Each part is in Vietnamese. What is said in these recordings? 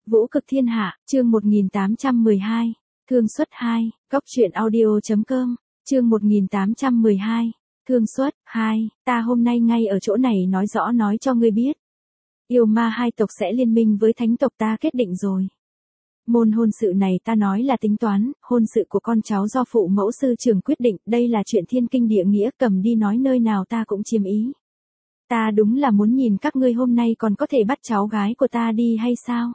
Vũ cực thiên hạ, chương 1812, Thương xuất 2, Góc truyện audio.com, chương 1812, Thương xuất 2, ta hôm nay ngay ở chỗ này nói rõ nói cho ngươi biết. Yêu ma hai tộc sẽ liên minh với thánh tộc ta kết định rồi. Môn hôn sự này ta nói là tính toán, hôn sự của con cháu do phụ mẫu sư trưởng quyết định, đây là chuyện thiên kinh địa nghĩa, cầm đi nói nơi nào ta cũng chiếm ý. Ta đúng là muốn nhìn các ngươi hôm nay còn có thể bắt cháu gái của ta đi hay sao?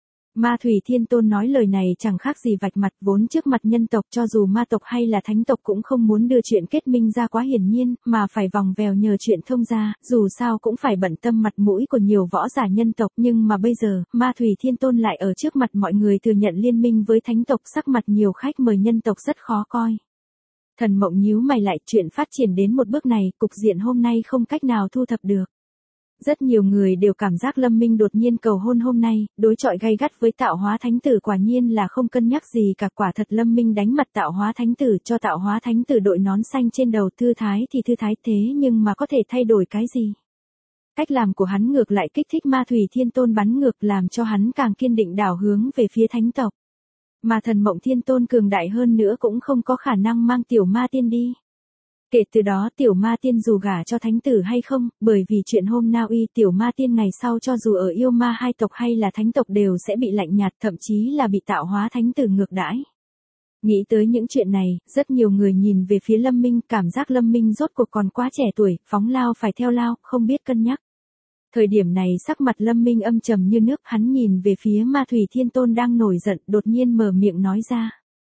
Ma Thủy Thiên Tôn nói lời này chẳng khác gì vạch mặt, vốn trước mặt nhân tộc cho dù ma tộc hay là thánh tộc cũng không muốn đưa chuyện kết minh ra quá hiển nhiên, mà phải vòng vèo nhờ chuyện thông ra, dù sao cũng phải bận tâm mặt mũi của nhiều võ giả nhân tộc, nhưng mà bây giờ, Ma Thủy Thiên Tôn lại ở trước mặt mọi người thừa nhận liên minh với thánh tộc, sắc mặt nhiều khách mời nhân tộc rất khó coi. Thần Mộng nhíu mày lại, chuyện phát triển đến một bước này, cục diện hôm nay không cách nào thu thập được. Rất nhiều người đều cảm giác Lâm Minh đột nhiên cầu hôn hôm nay, đối chọi gay gắt với Tạo Hóa Thánh Tử, quả nhiên là không cân nhắc gì cả, quả thật Lâm Minh đánh mặt Tạo Hóa Thánh Tử, cho Tạo Hóa Thánh Tử đội nón xanh trên đầu, thư thái thì thư thái thế nhưng mà có thể thay đổi cái gì? Cách làm của hắn ngược lại kích thích Ma Thủy Thiên Tôn bắn ngược, làm cho hắn càng kiên định đảo hướng về phía thánh tộc. Mà Thần Mộng Thiên Tôn cường đại hơn nữa cũng không có khả năng mang tiểu ma tiên đi. Kể từ đó tiểu ma tiên dù gả cho thánh tử hay không, bởi vì chuyện hôm Na Uy, tiểu ma tiên ngày sau cho dù ở yêu ma hai tộc hay là thánh tộc đều sẽ bị lạnh nhạt, thậm chí là bị Tạo Hóa Thánh Tử ngược đãi. Nghĩ tới những chuyện này, rất nhiều người nhìn về phía Lâm Minh, cảm giác Lâm Minh rốt cuộc còn quá trẻ tuổi, phóng lao phải theo lao, không biết cân nhắc. Thời điểm này sắc mặt Lâm Minh âm trầm như nước, hắn nhìn về phía Ma Thủy Thiên Tôn đang nổi giận, đột nhiên mở miệng nói ra.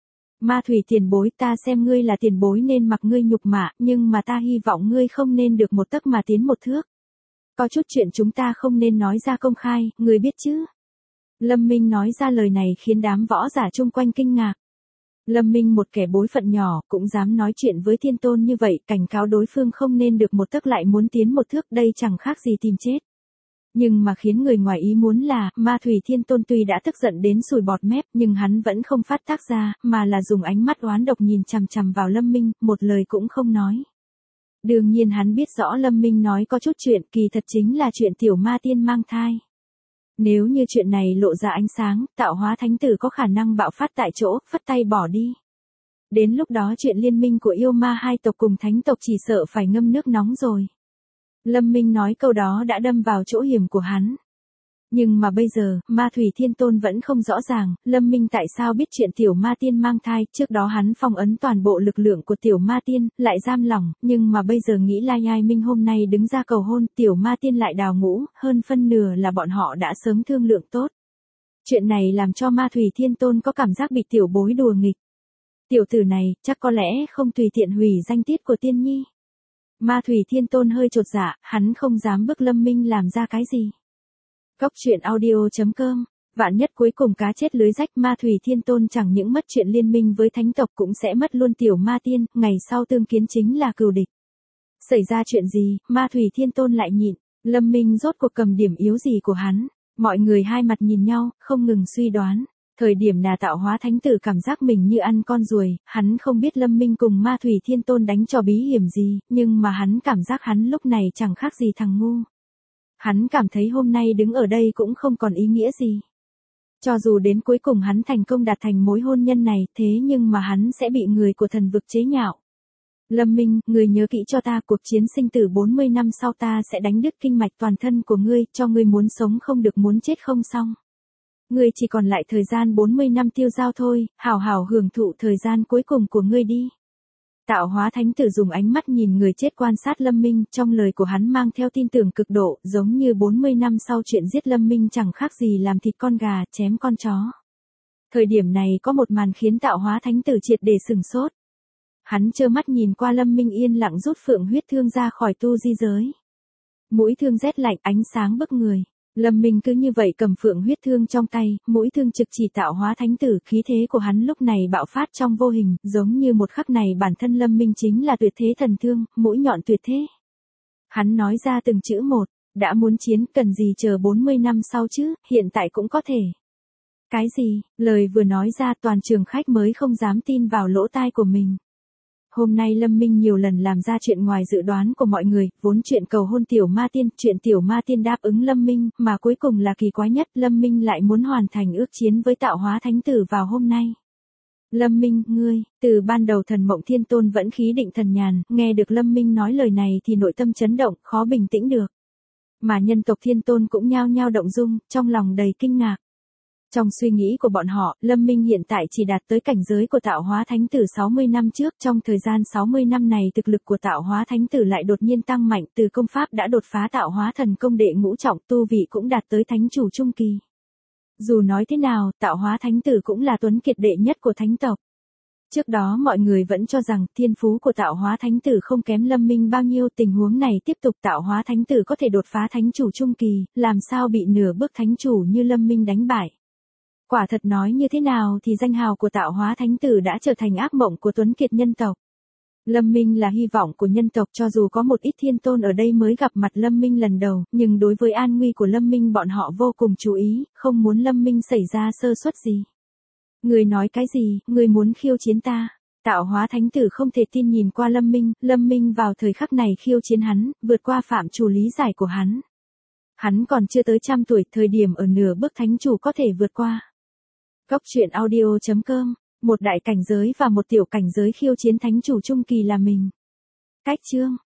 Ma Thủy tiền bối, ta xem ngươi là tiền bối nên mặc ngươi nhục mạ, nhưng mà ta hy vọng ngươi không nên được một tấc mà tiến một thước. Có chút chuyện chúng ta không nên nói ra công khai, ngươi biết chứ? Lâm Minh nói ra lời này khiến đám võ giả chung quanh kinh ngạc. Lâm Minh một kẻ bối phận nhỏ, cũng dám nói chuyện với Thiên Tôn như vậy, cảnh cáo đối phương không nên được một tấc lại muốn tiến một thước, đây chẳng khác gì tìm chết. Nhưng mà khiến người ngoài ý muốn là, Ma Thủy Thiên Tôn tuy đã tức giận đến sùi bọt mép, nhưng hắn vẫn không phát tác ra, mà là dùng ánh mắt oán độc nhìn chằm chằm vào Lâm Minh, một lời cũng không nói. Đương nhiên hắn biết rõ Lâm Minh nói có chút chuyện, kỳ thật chính là chuyện tiểu ma tiên mang thai. Nếu như chuyện này lộ ra ánh sáng, Tạo Hóa Thánh Tử có khả năng bạo phát tại chỗ, phất tay bỏ đi. Đến lúc đó chuyện liên minh của yêu ma hai tộc cùng thánh tộc chỉ sợ phải ngâm nước nóng rồi. Lâm Minh nói câu đó đã đâm vào chỗ hiểm của hắn. Nhưng mà bây giờ, Ma Thủy Thiên Tôn vẫn không rõ ràng, Lâm Minh tại sao biết chuyện tiểu ma tiên mang thai, trước đó hắn phong ấn toàn bộ lực lượng của tiểu ma tiên, lại giam lỏng, nhưng mà bây giờ nghĩ Lai Ai Minh hôm nay đứng ra cầu hôn, tiểu ma tiên lại đào ngũ, hơn phân nửa là bọn họ đã sớm thương lượng tốt. Chuyện này làm cho Ma Thủy Thiên Tôn có cảm giác bị tiểu bối đùa nghịch. Tiểu tử này, chắc có lẽ không tùy tiện hủy danh tiết của tiên nhi. Ma Thủy Thiên Tôn hơi chột dạ, hắn không dám bức Lâm Minh làm ra cái gì. Góc truyện audio.com, vạn nhất cuối cùng cá chết lưới rách, Ma Thủy Thiên Tôn chẳng những mất chuyện liên minh với thánh tộc cũng sẽ mất luôn tiểu ma tiên, ngày sau tương kiến chính là cừu địch. Xảy ra chuyện gì, Ma Thủy Thiên Tôn lại nhịn, Lâm Minh rốt cuộc cầm điểm yếu gì của hắn, mọi người hai mặt nhìn nhau, không ngừng suy đoán. Thời điểm là Tạo Hóa Thánh Tử cảm giác mình như ăn con ruồi, hắn không biết Lâm Minh cùng Ma Thủy Thiên Tôn đánh trò bí hiểm gì, nhưng mà hắn cảm giác hắn lúc này chẳng khác gì thằng ngu. Hắn cảm thấy hôm nay đứng ở đây cũng không còn ý nghĩa gì. Cho dù đến cuối cùng hắn thành công đạt thành mối hôn nhân này, thế nhưng mà hắn sẽ bị người của thần vực chế nhạo. Lâm Minh, người nhớ kỹ cho ta, cuộc chiến sinh tử 40 năm sau ta sẽ đánh đứt kinh mạch toàn thân của ngươi, cho ngươi muốn sống không được muốn chết không xong. Ngươi chỉ còn lại thời gian 40 năm tiêu dao thôi, hào hào hưởng thụ thời gian cuối cùng của ngươi đi. Tạo Hóa Thánh Tử dùng ánh mắt nhìn người chết quan sát Lâm Minh, trong lời của hắn mang theo tin tưởng cực độ, giống như 40 năm sau chuyện giết Lâm Minh chẳng khác gì làm thịt con gà, chém con chó. Thời điểm này có một màn khiến Tạo Hóa Thánh Tử triệt để sửng sốt. Hắn trơ mắt nhìn qua Lâm Minh yên lặng rút phượng huyết thương ra khỏi tu di giới. Mũi thương rét lạnh, ánh sáng bức người. Lâm Minh cứ như vậy cầm phượng huyết thương trong tay, mũi thương trực chỉ Tạo Hóa Thánh Tử, khí thế của hắn lúc này bạo phát trong vô hình, giống như một khắc này bản thân Lâm Minh chính là tuyệt thế thần thương, mũi nhọn tuyệt thế. Hắn nói ra từng chữ một, đã muốn chiến, cần gì chờ 40 năm sau chứ, hiện tại cũng có thể. Cái gì, lời vừa nói ra toàn trường khách mới không dám tin vào lỗ tai của mình. Hôm nay Lâm Minh nhiều lần làm ra chuyện ngoài dự đoán của mọi người, vốn chuyện cầu hôn Tiểu Ma Tiên, chuyện Tiểu Ma Tiên đáp ứng Lâm Minh, mà cuối cùng là kỳ quái nhất, Lâm Minh lại muốn hoàn thành ước chiến với Tạo Hóa Thánh Tử vào hôm nay. Lâm Minh, ngươi, từ ban đầu Thần Mộng Thiên Tôn vẫn khí định thần nhàn, nghe được Lâm Minh nói lời này thì nội tâm chấn động, khó bình tĩnh được. Mà nhân tộc Thiên Tôn cũng nhao nhao động dung, trong lòng đầy kinh ngạc. Trong suy nghĩ của bọn họ, Lâm Minh hiện tại chỉ đạt tới cảnh giới của Tạo Hóa Thánh Tử 60 năm trước, trong thời gian 60 năm này thực lực của Tạo Hóa Thánh Tử lại đột nhiên tăng mạnh, từ công pháp đã đột phá Tạo Hóa Thần Công đệ ngũ trọng, tu vị cũng đạt tới Thánh Chủ trung kỳ. Dù nói thế nào, Tạo Hóa Thánh Tử cũng là tuấn kiệt đệ nhất của thánh tộc. Trước đó mọi người vẫn cho rằng thiên phú của Tạo Hóa Thánh Tử không kém Lâm Minh bao nhiêu, tình huống này tiếp tục Tạo Hóa Thánh Tử có thể đột phá Thánh Chủ trung kỳ, làm sao bị nửa bước Thánh Chủ như Lâm Minh đánh bại. Quả thật nói như thế nào thì danh hào của Tạo Hóa Thánh Tử đã trở thành ác mộng của tuấn kiệt nhân tộc. Lâm Minh là hy vọng của nhân tộc, cho dù có một ít thiên tôn ở đây mới gặp mặt Lâm Minh lần đầu, nhưng đối với an nguy của Lâm Minh bọn họ vô cùng chú ý, không muốn Lâm Minh xảy ra sơ suất gì. Người nói cái gì, người muốn khiêu chiến ta? Tạo Hóa Thánh Tử không thể tin nhìn qua Lâm Minh vào thời khắc này khiêu chiến hắn, vượt qua phạm trù lý giải của hắn. Hắn còn chưa tới 100 tuổi, thời điểm ở nửa bước Thánh Chủ có thể vượt qua. Góc truyện audio.com, một đại cảnh giới và một tiểu cảnh giới khiêu chiến Thánh Chủ trung kỳ là mình. Cách chương